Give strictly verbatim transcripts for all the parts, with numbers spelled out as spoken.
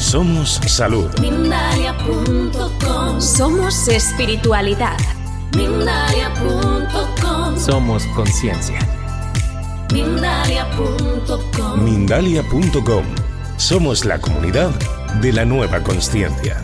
Somos salud. Mindalia punto com. Somos espiritualidad. Mindalia punto com. Somos conciencia. Mindalia punto com. Mindalia punto com. Somos la comunidad de la nueva consciencia.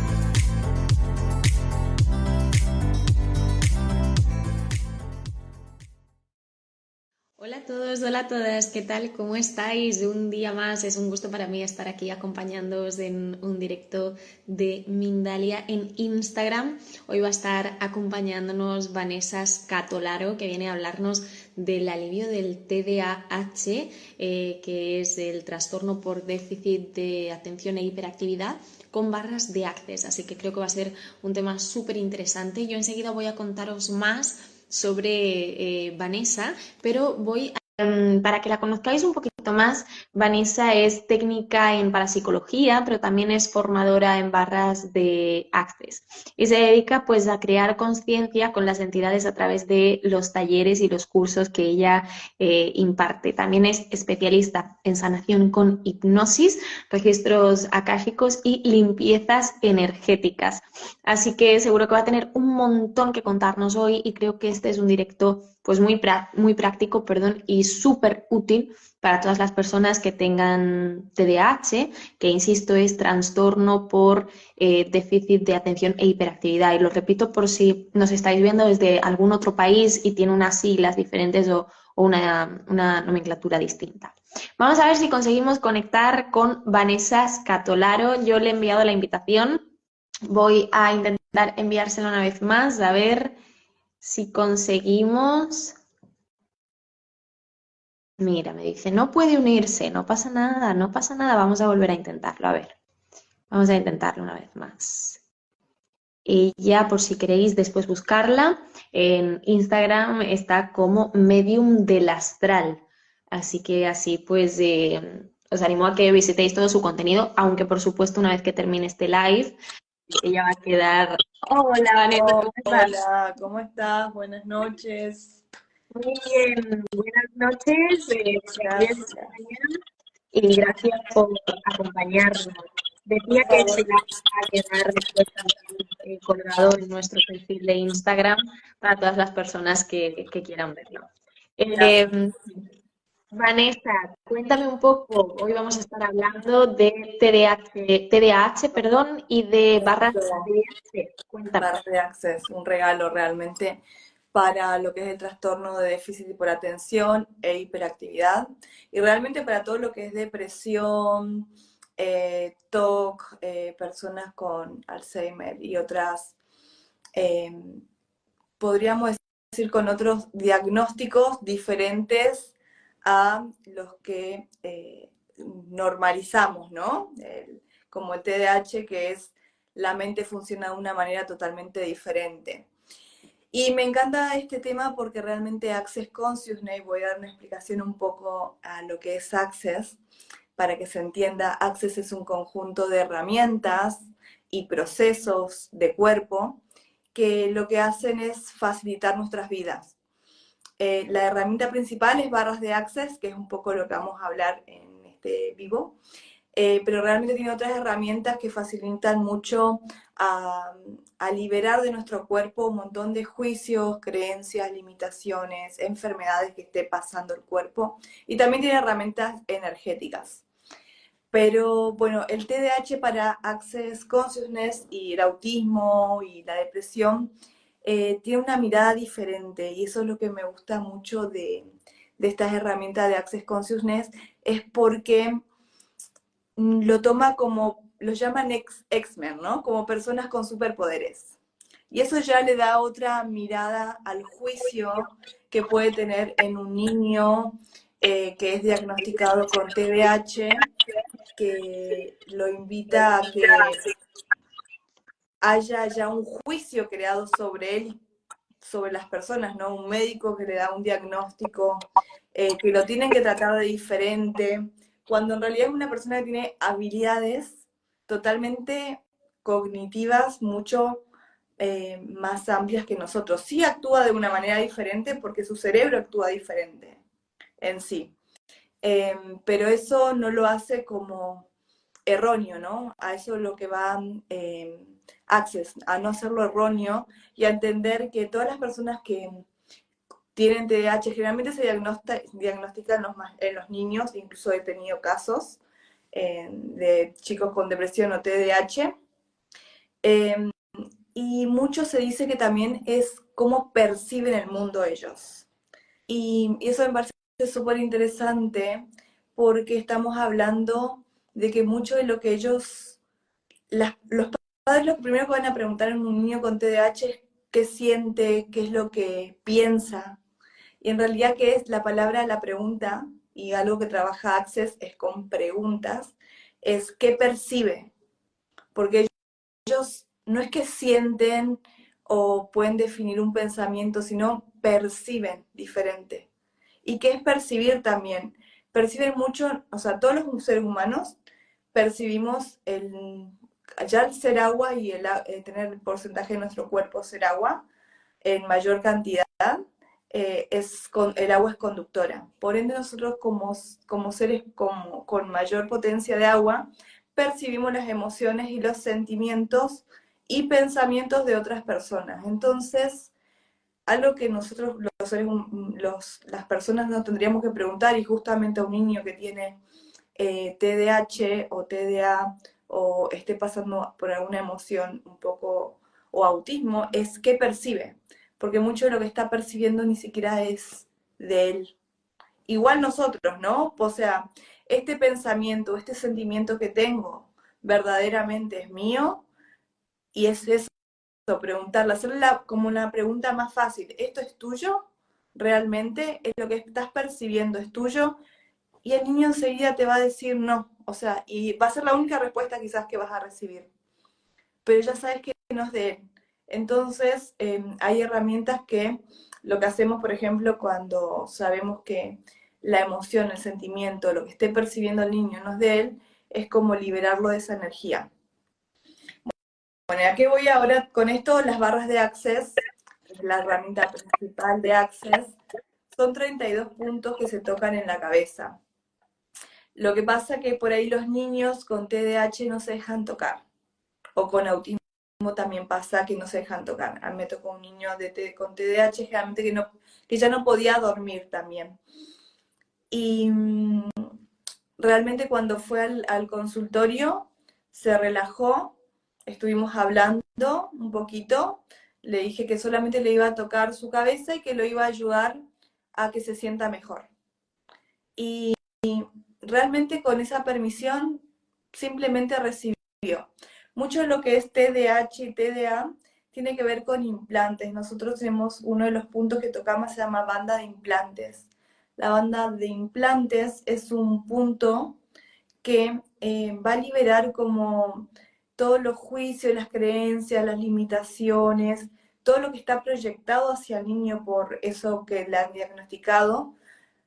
Hola a todos, hola a todas, ¿qué tal? ¿Cómo estáis? Un día más, es un gusto para mí estar aquí acompañándoos en un directo de Mindalia en Instagram. Hoy va a estar acompañándonos Vanessa Scatolaro, que viene a hablarnos del alivio del T D A H, eh, que es el trastorno por déficit de atención e hiperactividad, con barras de Access. Así que creo que va a ser un tema súper interesante. Yo enseguida voy a contaros más sobre eh, Vanessa, pero voy a, um, para que la conozcáis un poquito más. Vanessa es técnica en parapsicología, pero también es formadora en barras de Access y se dedica pues a crear conciencia con las entidades a través de los talleres y los cursos que ella eh, imparte. También es especialista en sanación con hipnosis, registros akáshicos y limpiezas energéticas. Así que seguro que va a tener un montón que contarnos hoy y creo que este es un directo pues muy, muy práctico, perdón, y súper útil para todas las personas que tengan T D A H, que insisto es trastorno por eh, déficit de atención e hiperactividad. Y lo repito por si nos estáis viendo desde algún otro país y tiene unas siglas diferentes o, o una, una nomenclatura distinta. Vamos a ver si conseguimos conectar con Vanessa Scatolaro. Yo le he enviado la invitación. Voy a intentar enviársela una vez más, a ver si conseguimos. Mira, me dice, no puede unirse, no pasa nada, no pasa nada, vamos a volver a intentarlo, a ver. Vamos a intentarlo una vez más. Ella, por si queréis después buscarla, en Instagram está como Medium del Astral. Así que así pues eh, os animo a que visitéis todo su contenido, aunque por supuesto una vez que termine este live, ella va a quedar... Hola, Vanessa, ¿cómo estás? Hola, ¿cómo estás? Buenas noches. Muy bien, buenas noches, eh, Gracias. y gracias por acompañarnos. Decía que se va a quedar después también eh, colgado en nuestro perfil de Instagram para todas las personas que, que quieran verlo. Eh, Vanessa, cuéntame un poco, hoy vamos a estar hablando de T D A H, T D A H, perdón, y de barras de Access. Cuéntame. Barras de Access, un regalo realmente para lo que es el trastorno de déficit por atención e hiperactividad, y realmente para todo lo que es depresión, eh, T O C, eh, personas con Alzheimer y otras, eh, podríamos decir con otros diagnósticos diferentes a los que eh, normalizamos, ¿no? El, como el T D A H, que es la mente funciona de una manera totalmente diferente. Y me encanta este tema porque realmente Access Consciousness, voy a dar una explicación un poco a lo que es Access, para que se entienda. Access es un conjunto de herramientas y procesos de cuerpo que lo que hacen es facilitar nuestras vidas. Eh, la herramienta principal es barras de Access, que es un poco lo que vamos a hablar en este vivo, eh, pero realmente tiene otras herramientas que facilitan mucho a, a liberar de nuestro cuerpo un montón de juicios, creencias, limitaciones, enfermedades que esté pasando el cuerpo, y también tiene herramientas energéticas. Pero bueno, el T D A H para Access Consciousness y el autismo y la depresión eh, tiene una mirada diferente, y eso es lo que me gusta mucho de, de estas herramientas de Access Consciousness, es porque lo toma como, los llaman X-Men, ¿no? Como personas con superpoderes. Y eso ya le da otra mirada al juicio que puede tener en un niño eh, que es diagnosticado con T D A H, que lo invita a que haya ya un juicio creado sobre él, sobre las personas, ¿no? Un médico que le da un diagnóstico, eh, que lo tienen que tratar de diferente, cuando en realidad es una persona que tiene habilidades totalmente cognitivas, mucho eh, más amplias que nosotros. Sí actúa de una manera diferente porque su cerebro actúa diferente en sí. Eh, pero eso no lo hace como erróneo, ¿no? A eso es lo que va eh, Access, a no hacerlo erróneo y a entender que todas las personas que tienen T D A H generalmente se diagnostica, diagnostican los, en los niños, incluso he tenido casos eh, de chicos con depresión o T D A H, eh, y mucho se dice que también es cómo perciben el mundo ellos. Y, y eso me parece súper interesante porque estamos hablando de que mucho de lo que ellos, las, los padres lo primero que van a preguntar en un niño con T D A H es qué siente, qué es lo que piensa. Y en realidad, ¿qué es la palabra, la pregunta? Y algo que trabaja Access es con preguntas, es qué percibe. Porque ellos no es que sienten o pueden definir un pensamiento, sino perciben diferente. ¿Y qué es percibir también? Perciben mucho, o sea, todos los seres humanos percibimos el, ya el ser agua y el, el tener el porcentaje de nuestro cuerpo ser agua en mayor cantidad. Eh, es con, el agua es conductora. Por ende, nosotros como, como seres como, con mayor potencia de agua, percibimos las emociones y los sentimientos y pensamientos de otras personas. Entonces, algo que nosotros, los seres, los, las personas, nos tendríamos que preguntar, y justamente a un niño que tiene eh, T D A H o T D A o esté pasando por alguna emoción un poco, o autismo, es qué percibe. Porque mucho de lo que está percibiendo ni siquiera es de él. Igual nosotros, ¿no? O sea, este pensamiento, este sentimiento que tengo, verdaderamente es mío, y es eso, preguntarle, hacerla como una pregunta más fácil. ¿Esto es tuyo? ¿Realmente es lo que estás percibiendo? ¿Es tuyo? Y el niño enseguida te va a decir no. O sea, y va a ser la única respuesta quizás que vas a recibir. Pero ya sabes que no es de él. Entonces, eh, hay herramientas que lo que hacemos, por ejemplo, cuando sabemos que la emoción, el sentimiento, lo que esté percibiendo el niño no es de él, es como liberarlo de esa energía. Bueno, ¿a qué voy ahora con esto? Las barras de Access, la herramienta principal de Access, son treinta y dos puntos que se tocan en la cabeza. Lo que pasa es que por ahí los niños con T D A H no se dejan tocar, o con autismo también pasa que no se dejan tocar. A mí me tocó un niño de T, con T D A H generalmente que, no, que ya no podía dormir también. Y mmm, realmente cuando fue al, al consultorio se relajó, estuvimos hablando un poquito, le dije que solamente le iba a tocar su cabeza y que lo iba a ayudar a que se sienta mejor. Y, y realmente con esa permisión simplemente recibió. Mucho de lo que es T D A H y T D A tiene que ver con implantes. Nosotros tenemos uno de los puntos que tocamos, se llama banda de implantes. La banda de implantes es un punto que eh, va a liberar como todos los juicios, las creencias, las limitaciones, todo lo que está proyectado hacia el niño por eso que le han diagnosticado.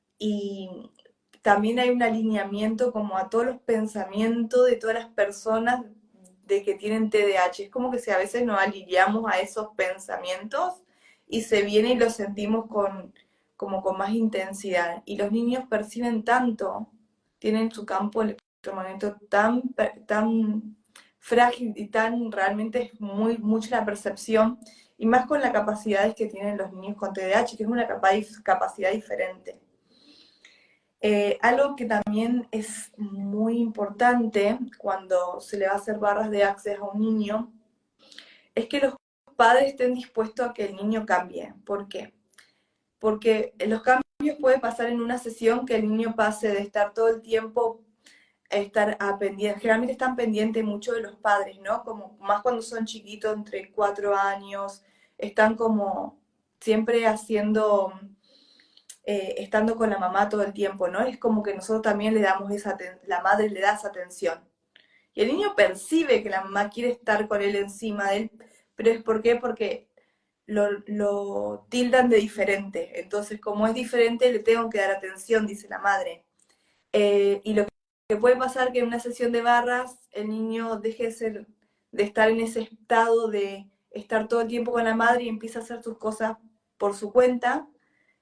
Y también hay un alineamiento como a todos los pensamientos de todas las personas de que tienen T D A H. Es como que si a veces nos alineamos a esos pensamientos y se viene y los sentimos con, como con más intensidad. Y los niños perciben tanto, tienen su campo electromagnético tan, tan frágil y tan, realmente es muy mucha la percepción, y más con las capacidades que tienen los niños con T D A H, que es una capacidad diferente. Eh, algo que también es muy importante cuando se le va a hacer barras de Access a un niño es que los padres estén dispuestos a que el niño cambie. ¿Por qué? Porque los cambios pueden pasar en una sesión, que el niño pase de estar todo el tiempo a estar a pendiente. Generalmente están pendientes mucho de los padres, ¿no? Como más cuando son chiquitos, entre cuatro años, están como siempre haciendo... Eh, estando con la mamá todo el tiempo, ¿no? Es como que nosotros también le damos esa, la madre le da esa atención. Y el niño percibe que la mamá quiere estar con él, encima de él, pero ¿es por qué? Porque lo, lo tildan de diferente. Entonces, como es diferente, le tengo que dar atención, dice la madre. Eh, y lo que puede pasar que en una sesión de barras, el niño deje de, ser, de estar en ese estado de estar todo el tiempo con la madre y empieza a hacer sus cosas por su cuenta,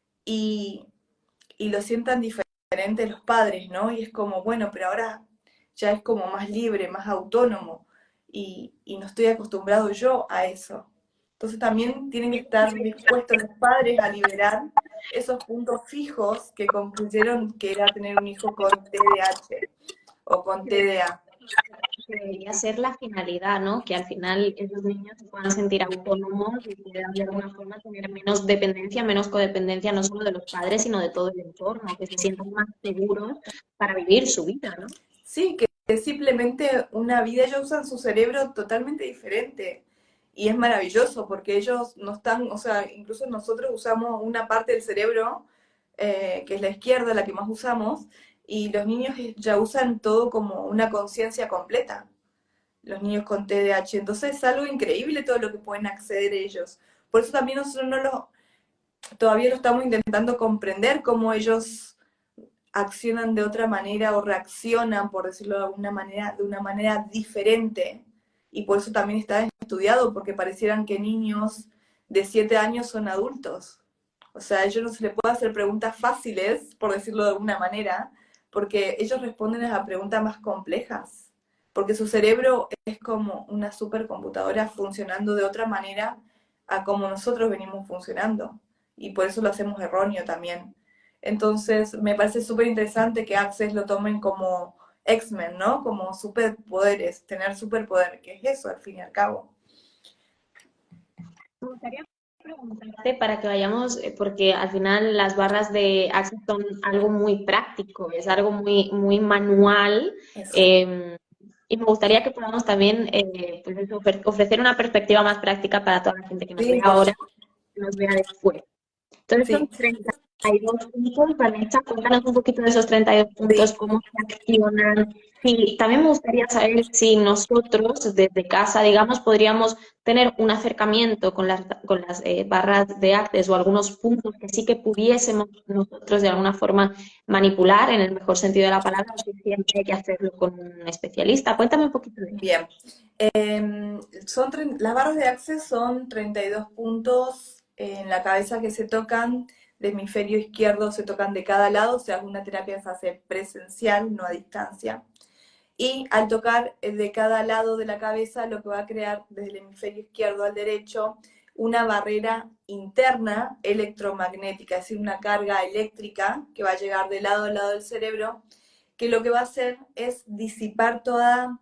Y, y lo sientan diferente los padres, ¿no? Y es como, bueno, pero ahora ya es como más libre, más autónomo, y, y no estoy acostumbrado yo a eso. Entonces también tienen que estar dispuestos los padres a liberar esos puntos fijos que concluyeron que era tener un hijo con T D A H o con T D A. Que debería ser la finalidad, ¿no? Que al final esos niños se puedan sentir autónomos y puedan de alguna forma tener menos dependencia, menos codependencia, no solo de los padres, sino de todo el entorno, que se sientan más seguros para vivir su vida, ¿no? Sí, que es simplemente una vida, ellos usan su cerebro totalmente diferente. Y es maravilloso porque ellos no están, o sea, incluso nosotros usamos una parte del cerebro, eh, que es la izquierda, la que más usamos, y los niños ya usan todo como una conciencia completa, los niños con T D A H. Entonces es algo increíble todo lo que pueden acceder ellos. Por eso también nosotros no lo, todavía lo estamos intentando comprender, cómo ellos accionan de otra manera o reaccionan, por decirlo de alguna manera, de una manera diferente. Y por eso también está estudiado, porque parecieran que niños de siete años son adultos. O sea, a ellos no se les puede hacer preguntas fáciles, por decirlo de alguna manera, porque ellos responden a preguntas más complejas. Porque su cerebro es como una supercomputadora funcionando de otra manera a como nosotros venimos funcionando. Y por eso lo hacemos erróneo también. Entonces, me parece súper interesante que Access lo tomen como X-Men, ¿no? Como superpoderes, tener superpoder, que es eso al fin y al cabo. Me gustaría preguntarte para que vayamos, eh, porque al final las barras de Access son algo muy práctico, es algo muy, muy manual, eh, y me gustaría que podamos también eh, pues eso, ofre- ofrecer una perspectiva más práctica para toda la gente que nos Sí, ve por ahora, que nos vea después. Entonces Sí, son treinta y dos puntos, Vanessa, cuéntanos un poquito de esos treinta y dos puntos, sí. cómo se accionan. Sí, también me gustaría saber si nosotros desde casa, digamos, podríamos tener un acercamiento con las, con las eh, barras de Access o algunos puntos que sí que pudiésemos nosotros de alguna forma manipular en el mejor sentido de la palabra, o si siempre hay que hacerlo con un especialista. Cuéntame un poquito de eso. Bien. Eh, son tre- las barras de Access son treinta y dos puntos en la cabeza que se tocan, de hemisferio izquierdo se tocan de cada lado, o sea, una terapia se hace presencial, no a distancia. Y al tocar de cada lado de la cabeza, lo que va a crear desde el hemisferio izquierdo al derecho, una barrera interna electromagnética, es decir, una carga eléctrica que va a llegar de lado a lado del cerebro, que lo que va a hacer es disipar toda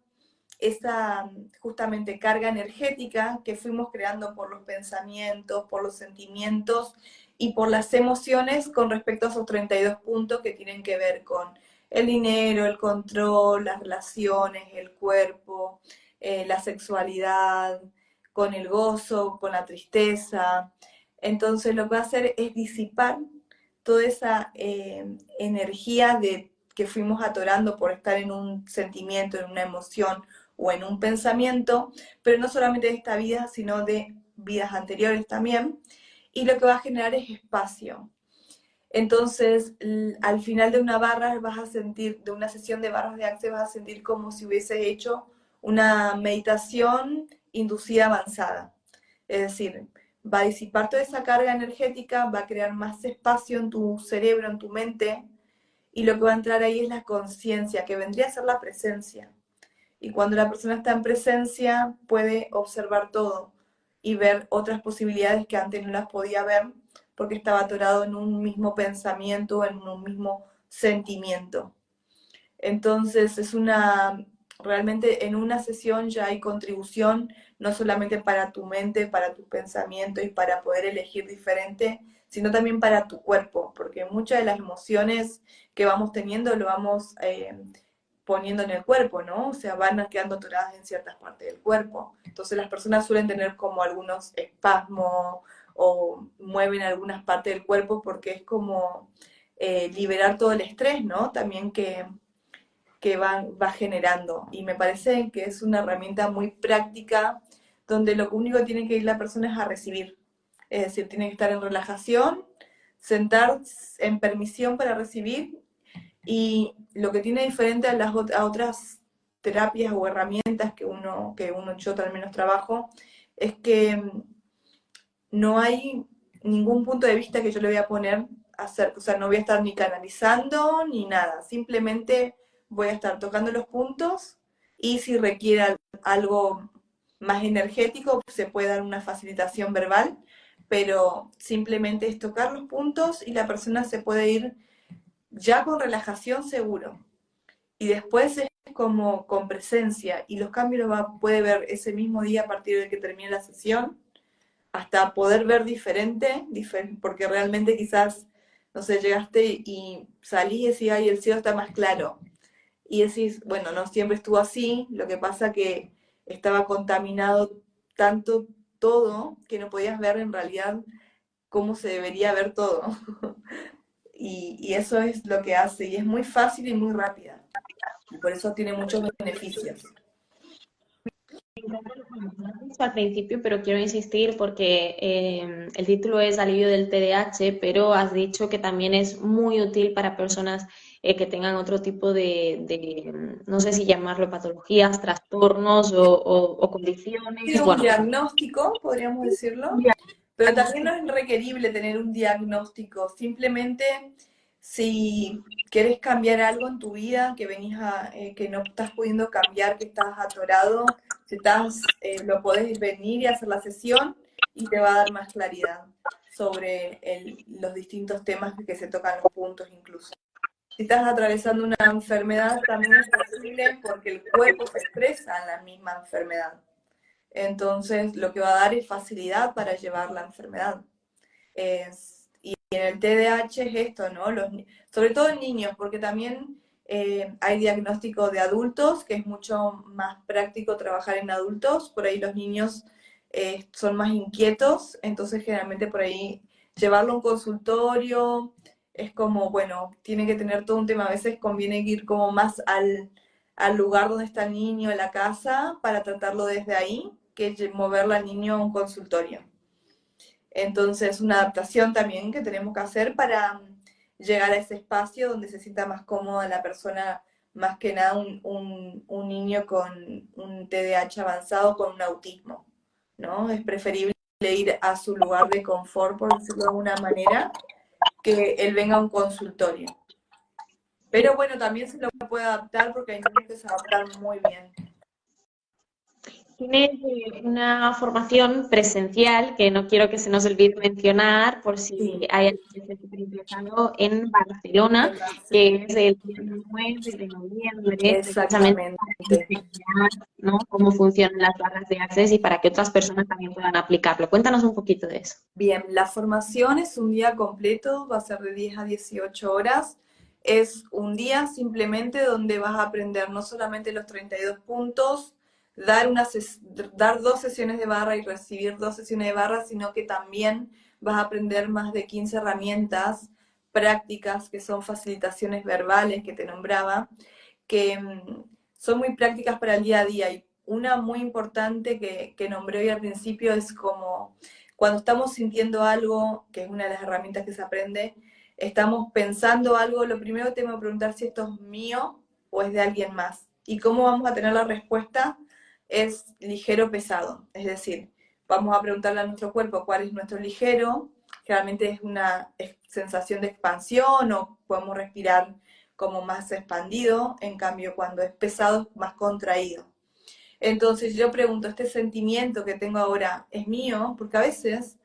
esa justamente carga energética que fuimos creando por los pensamientos, por los sentimientos y por las emociones con respecto a esos treinta y dos puntos que tienen que ver con el dinero, el control, las relaciones, el cuerpo, eh, la sexualidad, con el gozo, con la tristeza. Entonces lo que va a hacer es disipar toda esa eh, energía de, que fuimos atorando por estar en un sentimiento, en una emoción o en un pensamiento, pero no solamente de esta vida, sino de vidas anteriores también, y lo que va a generar es espacio. Entonces, al final de una barra vas a sentir, de una sesión de barras de Access, vas a sentir como si hubieses hecho una meditación inducida avanzada. Es decir, va a disipar toda esa carga energética, va a crear más espacio en tu cerebro, en tu mente, y lo que va a entrar ahí es la conciencia, que vendría a ser la presencia. Y cuando la persona está en presencia, puede observar todo y ver otras posibilidades que antes no las podía ver porque estaba atorado en un mismo pensamiento, en un mismo sentimiento. Entonces, es una, realmente en una sesión ya hay contribución, no solamente para tu mente, para tus pensamientos y para poder elegir diferente, sino también para tu cuerpo, porque muchas de las emociones que vamos teniendo lo vamos eh, poniendo en el cuerpo, ¿no? O sea, van quedando atoradas en ciertas partes del cuerpo. Entonces las personas suelen tener como algunos espasmos o mueven algunas partes del cuerpo porque es como eh, liberar todo el estrés, ¿no? También que, que va, va generando. Y me parece que es una herramienta muy práctica donde lo único que tiene que ir la persona es a recibir. Es decir, tiene que estar en relajación, sentar en permisión para recibir. Y lo que tiene diferente a las a otras terapias o herramientas que uno, que uno yo al menos trabajo, es que no hay ningún punto de vista que yo le voy a poner a hacer, o sea, no voy a estar ni canalizando ni nada, simplemente voy a estar tocando los puntos y si requiere algo más energético, se puede dar una facilitación verbal, pero simplemente es tocar los puntos y la persona se puede ir ya con relajación seguro. Y después es como con presencia, y los cambios los va, puede ver ese mismo día a partir de que termine la sesión, hasta poder ver diferente, diferente porque realmente quizás, no sé, llegaste y salís y decís, ay, el cielo está más claro. Y decís, bueno, no siempre estuvo así, lo que pasa que estaba contaminado tanto todo que no podías ver en realidad cómo se debería ver todo. y, y eso es lo que hace, y es muy fácil y muy rápida. Y por eso tiene muchos beneficios. Al principio, pero quiero insistir porque eh, el título es Alivio del T D A H, pero has dicho que también es muy útil para personas eh, que tengan otro tipo de, de, no sé si llamarlo patologías, trastornos o, o, o condiciones. Sí, un bueno, diagnóstico, podríamos decirlo, pero también no es requerible tener un diagnóstico, simplemente si quieres cambiar algo en tu vida, que venís a, eh, que no estás pudiendo cambiar, que estás atorado, si estás, eh, lo podés venir y hacer la sesión y te va a dar más claridad sobre el, los distintos temas que se tocan los puntos incluso. Si estás atravesando una enfermedad, también es posible porque el cuerpo se expresa en la misma enfermedad. Entonces, lo que va a dar es facilidad para llevar la enfermedad. Es, y en el T D A H es esto, ¿no? Los, sobre todo en niños, porque también eh, hay diagnóstico de adultos, que es mucho más práctico trabajar en adultos. Por ahí los niños eh, son más inquietos, entonces generalmente por ahí llevarlo a un consultorio es como, bueno, tiene que tener todo un tema. A veces conviene ir como más al, al lugar donde está el niño, en la casa, para tratarlo desde ahí, que moverlo al niño a un consultorio. Entonces, una adaptación también que tenemos que hacer para llegar a ese espacio donde se sienta más cómoda la persona, más que nada un, un, un niño con un T D A H avanzado con un autismo, ¿no? Es preferible ir a su lugar de confort, por decirlo de alguna manera, que él venga a un consultorio. Pero bueno, también se lo puede adaptar porque hay niños que se adaptan muy bien. Tienes una formación presencial que no quiero que se nos olvide mencionar por si Sí. hay alguien que esté súper interesado en Barcelona, que es el nueve de noviembre, Exactamente. precisamente, ¿no? Cómo funcionan las barras de Access y para que otras personas también puedan aplicarlo. Cuéntanos un poquito de eso. Bien, la formación es un día completo, va a ser de diez a dieciocho horas. Es un día simplemente donde vas a aprender no solamente los treinta y dos puntos, dar, una ses dar dos sesiones de barra y recibir dos sesiones de barra, sino que también vas a aprender más de quince herramientas prácticas que son facilitaciones verbales que te nombraba, que mmm, son muy prácticas para el día a día. Y una muy importante que, que nombré hoy al principio es como cuando estamos sintiendo algo, que es una de las herramientas que se aprende, estamos pensando algo, lo primero que tengo que preguntar si esto es mío o es de alguien más. Y cómo vamos a tener la respuesta es ligero pesado, es decir, vamos a preguntarle a nuestro cuerpo cuál es nuestro ligero, generalmente es una sensación de expansión o podemos respirar como más expandido, en cambio cuando es pesado es más contraído. Entonces yo pregunto, ¿este sentimiento que tengo ahora es mío? Porque a veces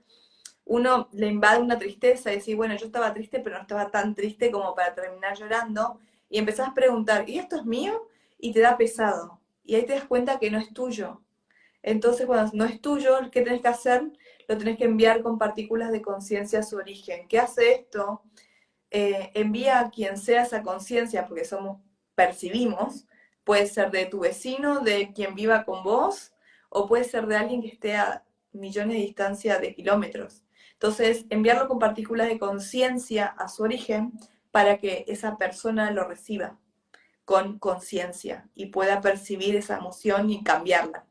uno le invade una tristeza y decir, bueno, yo estaba triste pero no estaba tan triste como para terminar llorando, y empezás a preguntar, ¿y esto es mío? Y te da pesado. Y ahí te das cuenta que no es tuyo. Entonces, cuando no es tuyo, ¿qué tenés que hacer? Lo tenés que enviar con partículas de conciencia a su origen. ¿Qué hace esto? Eh, envía a quien sea esa conciencia, porque somos, percibimos, puede ser de tu vecino, de quien viva con vos, o puede ser de alguien que esté a millones de distancia de kilómetros. Entonces, enviarlo con partículas de conciencia a su origen para que esa persona lo reciba con conciencia y pueda percibir esa emoción y cambiarla.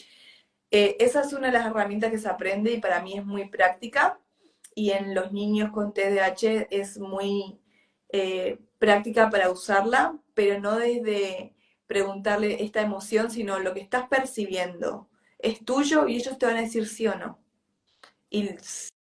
Eh, esa es una de las herramientas que se aprende y para mí es muy práctica, y en los niños con T D A H es muy eh, práctica para usarla, pero no desde preguntarle esta emoción, sino lo que estás percibiendo es tuyo y ellos te van a decir sí o no. Y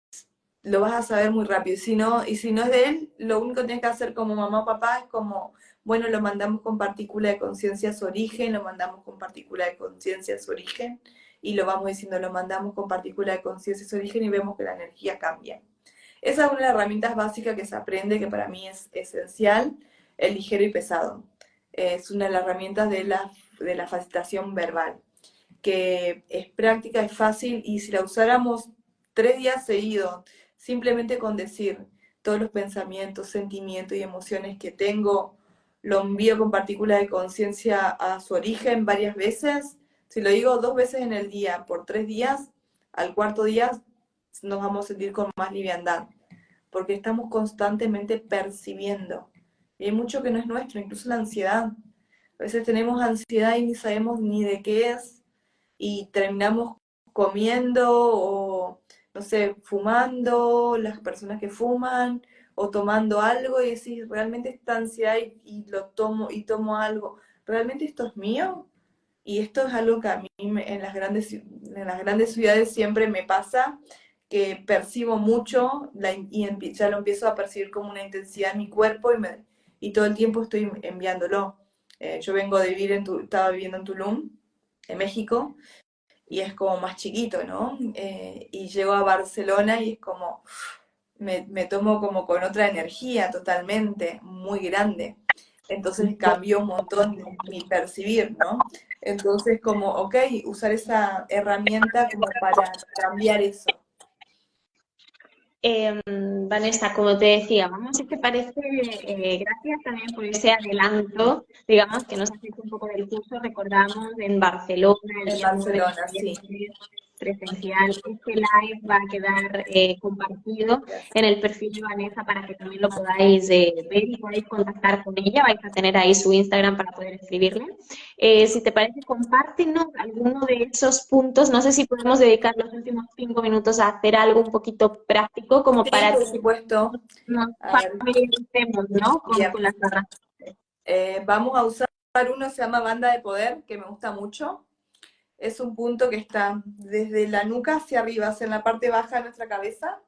lo vas a saber muy rápido. Si no, y si no es de él, lo único que tienes que hacer como mamá o papá es como bueno, lo mandamos con partícula de conciencia a su origen, lo mandamos con partícula de conciencia a su origen, y lo vamos diciendo, lo mandamos con partícula de conciencia a su origen y vemos que la energía cambia. Esa es una de las herramientas básicas que se aprende, que para mí es esencial, el ligero y pesado. Es una de las herramientas de la, de la facilitación verbal, que es práctica, es fácil, y si la usáramos tres días seguidos, simplemente con decir todos los pensamientos, sentimientos y emociones que tengo, lo envío con partícula de conciencia a su origen varias veces. Si lo digo dos veces en el día, por tres días, al cuarto día nos vamos a sentir con más liviandad, porque estamos constantemente percibiendo. Y hay mucho que no es nuestro, incluso la ansiedad. A veces tenemos ansiedad y ni sabemos ni de qué es, y terminamos comiendo o, no sé, fumando, las personas que fuman, o tomando algo y decís, ¿realmente esta ansiedad y, y lo tomo y tomo algo? ¿Realmente esto es mío? Y esto es algo que a mí me, en, las grandes, en las grandes ciudades siempre me pasa, que percibo mucho la, y ya lo empiezo a percibir como una intensidad en mi cuerpo, y, me, y todo el tiempo estoy enviándolo. Eh, yo vengo de vivir, en tu, estaba viviendo en Tulum, en México, y es como más chiquito, ¿no? Eh, y llego a Barcelona y es como, me, me tomo como con otra energía totalmente, muy grande. Entonces cambió un montón mi percibir, ¿no? Entonces como, ok, usar esa herramienta como para cambiar eso. Eh, Vanessa, como te decía, vamos, si te parece, eh, gracias también por ese adelanto, digamos, que nos haces un poco del curso. Recordamos en Barcelona, el En día ocho de Barcelona, sí. noviembre, presencial. Este live va a quedar eh, compartido en el perfil de Vanessa para que también lo podáis eh, ver y podáis contactar con ella. Vais a tener ahí su Instagram para poder escribirle. Eh, si te parece, compártenos alguno de esos puntos. No sé si podemos dedicar los últimos cinco minutos a hacer algo un poquito práctico, como Sí, para por que supuesto. nos A ver, familiaricemos, ¿no? Con, bien. con las barras. Eh, vamos a usar uno, se llama banda de poder, que me gusta mucho. Es un punto que está desde la nuca hacia arriba, hacia la parte baja de nuestra cabeza.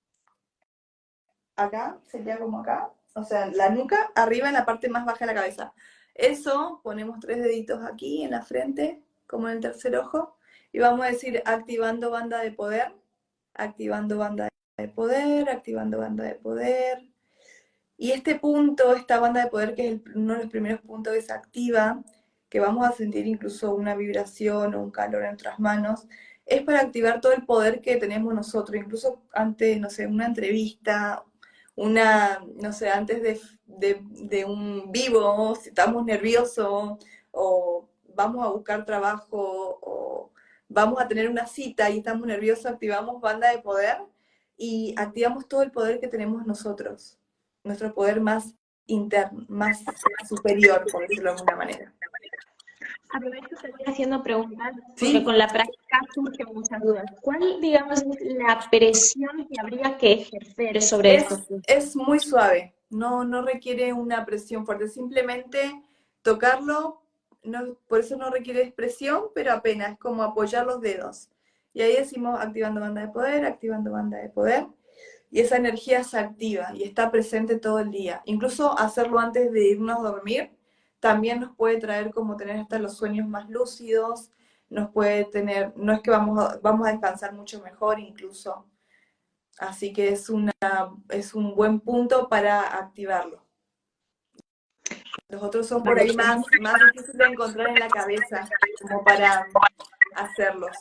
Acá, sería como acá. O sea, la nuca arriba en la parte más baja de la cabeza. Eso, ponemos tres deditos aquí en la frente, como en el tercer ojo. Y vamos a decir activando banda de poder, activando banda de poder, activando banda de poder. Y este punto, esta banda de poder, que es el, uno de los primeros puntos que se activa, que vamos a sentir incluso una vibración o un calor en nuestras manos, es para activar todo el poder que tenemos nosotros, incluso ante, no sé, una entrevista, una, no sé, antes de, de, de un vivo, si estamos nerviosos, o vamos a buscar trabajo, o vamos a tener una cita y estamos nerviosos, activamos banda de poder y activamos todo el poder que tenemos nosotros, nuestro poder más interno, más superior, por decirlo de alguna manera. Aprovecho que estoy haciendo preguntas, porque Sí. con la práctica surgen muchas dudas. ¿Cuál, digamos, es la presión que habría que ejercer sobre Es, estos puntos? es muy suave, no, no requiere una presión fuerte, simplemente tocarlo, no, por eso no requiere expresión, pero apenas, es como apoyar los dedos. Y ahí decimos activando banda de poder, activando banda de poder, y esa energía se activa y está presente todo el día. Incluso hacerlo antes de irnos a dormir también nos puede traer como tener hasta los sueños más lúcidos, nos puede tener, no es que vamos a, vamos a descansar mucho mejor incluso. Así que es, una, es un buen punto para activarlo. Los otros son por ahí más, más difíciles de encontrar en la cabeza, como para hacerlos.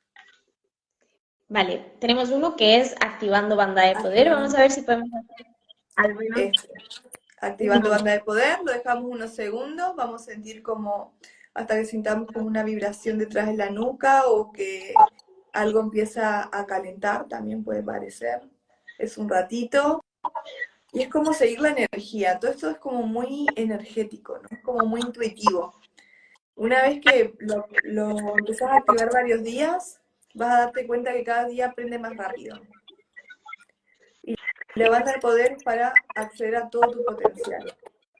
Vale, tenemos uno que es activando banda de poder. Vamos a ver si podemos hacer al menos. Este, activando banda de poder, lo dejamos unos segundos, vamos a sentir como, hasta que sintamos como una vibración detrás de la nuca o que algo empieza a calentar, también puede parecer. Es un ratito. Y es como seguir la energía. Todo esto es como muy energético, ¿no? Es como muy intuitivo. Una vez que lo, lo empezás a activar varios días, vas a darte cuenta que cada día aprende más rápido. Y la banda de poder para acceder a todo tu potencial.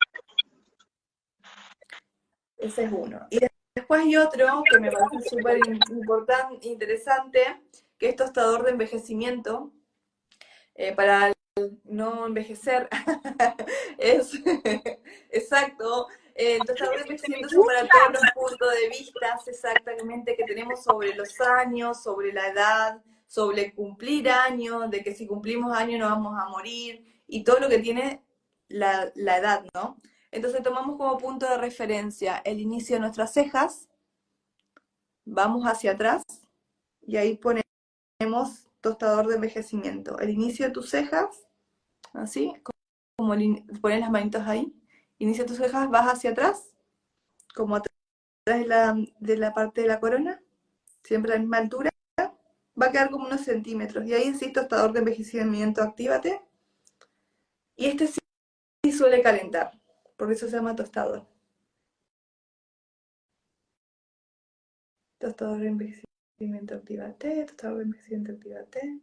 Ese es uno. Y después hay otro que me parece súper importante, interesante, que es tostador de envejecimiento. Eh, para no envejecer, es, exacto. Eh, el tostador de envejecimiento son para todos los puntos de vista exactamente que tenemos sobre los años, sobre la edad, sobre cumplir años, de que si cumplimos años no vamos a morir, y todo lo que tiene la, la edad, ¿no? Entonces tomamos como punto de referencia el inicio de nuestras cejas, vamos hacia atrás, y ahí ponemos tostador de envejecimiento. El inicio de tus cejas, así, como pones las manitos ahí, inicio de tus cejas, vas hacia atrás, como atrás de la, de la parte de la corona, siempre a la misma altura, va a quedar como unos centímetros, y ahí decís tostador de envejecimiento, actívate, y este sí, sí suele calentar, por eso se llama tostador. Tostador de envejecimiento, actívate, tostador de envejecimiento, actívate.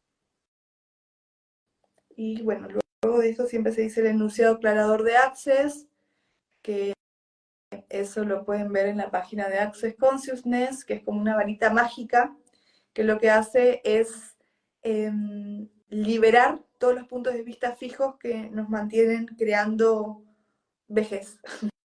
Y bueno, luego de eso siempre se dice el enunciado aclarador de Access, que eso lo pueden ver en la página de Access Consciousness, que es como una varita mágica, que lo que hace es eh, liberar todos los puntos de vista fijos que nos mantienen creando vejez.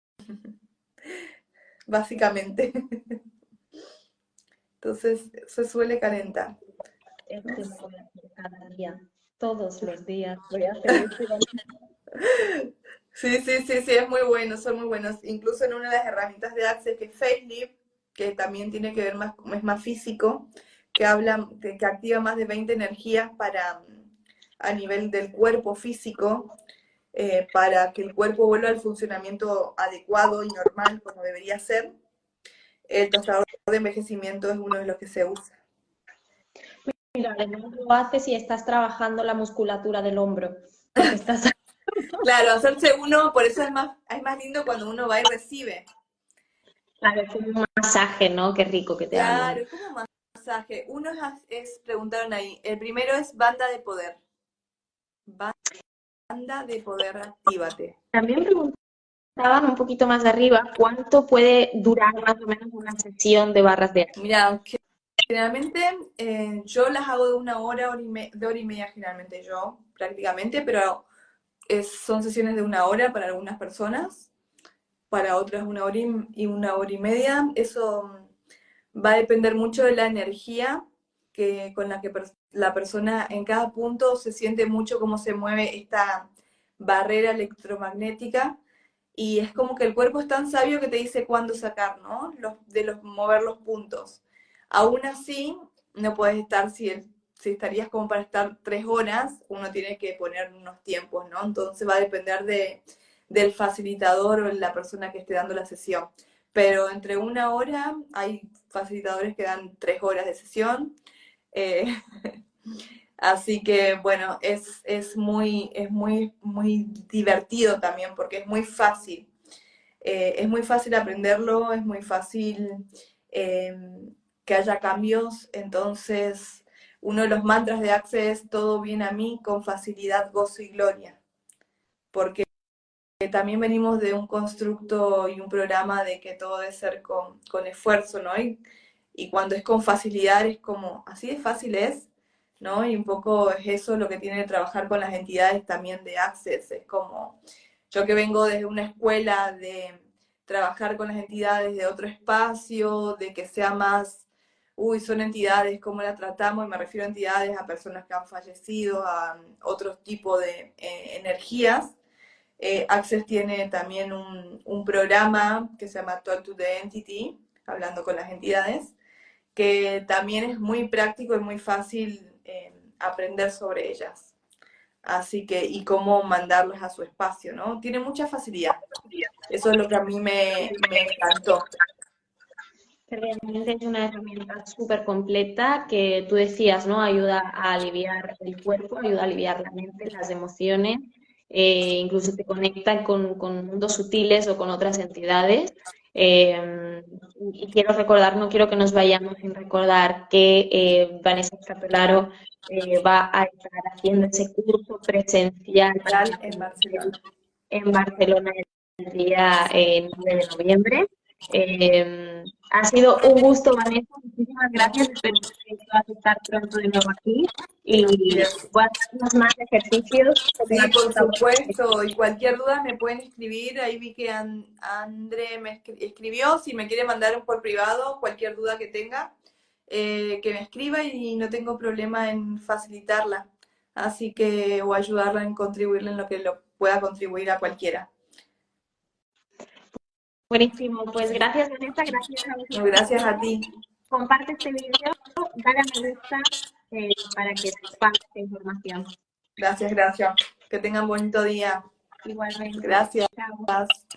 Básicamente. Entonces, se suele calentar. Esto lo voy a hacer cada día, todos los días. Voy a hacer esto. Sí, sí, sí, sí, es muy bueno, son muy buenos. Incluso en una de las herramientas de Access, que es Facelift, que también tiene que ver más, es más físico, que habla, que, que activa más de veinte energías para, a nivel del cuerpo físico, eh, para que el cuerpo vuelva al funcionamiento adecuado y normal, como debería ser. El tostador de envejecimiento es uno de los que se usa. Mira, además lo haces si estás trabajando la musculatura del hombro. Porque estás... Claro, hacerse uno, por eso es más, es más lindo cuando uno va y recibe. Claro, es como un masaje, ¿no? Qué rico que te hagan. Claro, es como un masaje. Uno es, es, preguntaron ahí, el primero es banda de poder. Banda de poder, actívate. También preguntaban un poquito más arriba, ¿cuánto puede durar más o menos una sesión de barras de Access? Mira, generalmente eh, yo las hago de una hora, hora y me, de hora y media generalmente yo, prácticamente, pero es, son sesiones de una hora para algunas personas, para otras una hora y, y una hora y media. Eso va a depender mucho de la energía que, con la que per, la persona en cada punto se siente mucho cómo se mueve esta barrera electromagnética, y es como que el cuerpo es tan sabio que te dice cuándo sacar, ¿no? Los, de los, mover los puntos. Aún así, no puedes estar, si, el, si estarías como para estar tres horas, uno tiene que poner unos tiempos, ¿no? Entonces va a depender de, del facilitador o la persona que esté dando la sesión. Pero entre una hora, hay facilitadores que dan tres horas de sesión. Eh, así que, bueno, es, es, muy, es muy, muy divertido también porque es muy fácil. Eh, es muy fácil aprenderlo, es muy fácil... Eh, que haya cambios. Entonces uno de los mantras de Access es todo viene a mí con facilidad, gozo y gloria, porque también venimos de un constructo y un programa de que todo debe ser con, con esfuerzo, ¿no? Y, y cuando es con facilidad es como, así de fácil es, ¿no? Y un poco es eso lo que tiene que trabajar con las entidades también de Access, es como, yo que vengo desde una escuela de trabajar con las entidades de otro espacio, de que sea más, uy, son entidades, ¿cómo la tratamos? Y me refiero a entidades, a personas que han fallecido, a um, otro tipo de eh, energías. Eh, Access tiene también un, un programa que se llama Talk to the Entity, hablando con las entidades, que también es muy práctico y muy fácil eh, aprender sobre ellas. Así que, y cómo mandarlas a su espacio, ¿no? Tiene mucha facilidad. Eso es lo que a mí me, me encantó. Realmente es una herramienta súper completa que tú decías, ¿no? Ayuda a aliviar el cuerpo, ayuda a aliviar la mente, las emociones, eh, incluso te conecta con, con mundos sutiles o con otras entidades. Eh, y quiero recordar, no quiero que nos vayamos sin recordar que eh, Vanessa Capelaro eh, va a estar haciendo ese curso presencial en Barcelona, en Barcelona el día eh, nueve de noviembre. Eh, ha sido un gusto, Vanessa, muchísimas gracias, espero que puedas estar pronto de nuevo aquí y Bien. voy a hacer más ejercicios. Sí, por supuesto, y cualquier duda me pueden escribir, ahí vi que An- André me escri- escribió, si me quiere mandar por privado, cualquier duda que tenga, eh, que me escriba y no tengo problema en facilitarla, así que, o ayudarla en contribuirle en lo que lo pueda contribuir a cualquiera. Buenísimo, pues gracias Vanessa, gracias a No, vosotros. gracias a ti, Comparte este video, dale a me gusta eh, para que sepas esta información. gracias, gracias, que tengan bonito día, Igualmente. gracias. Chao.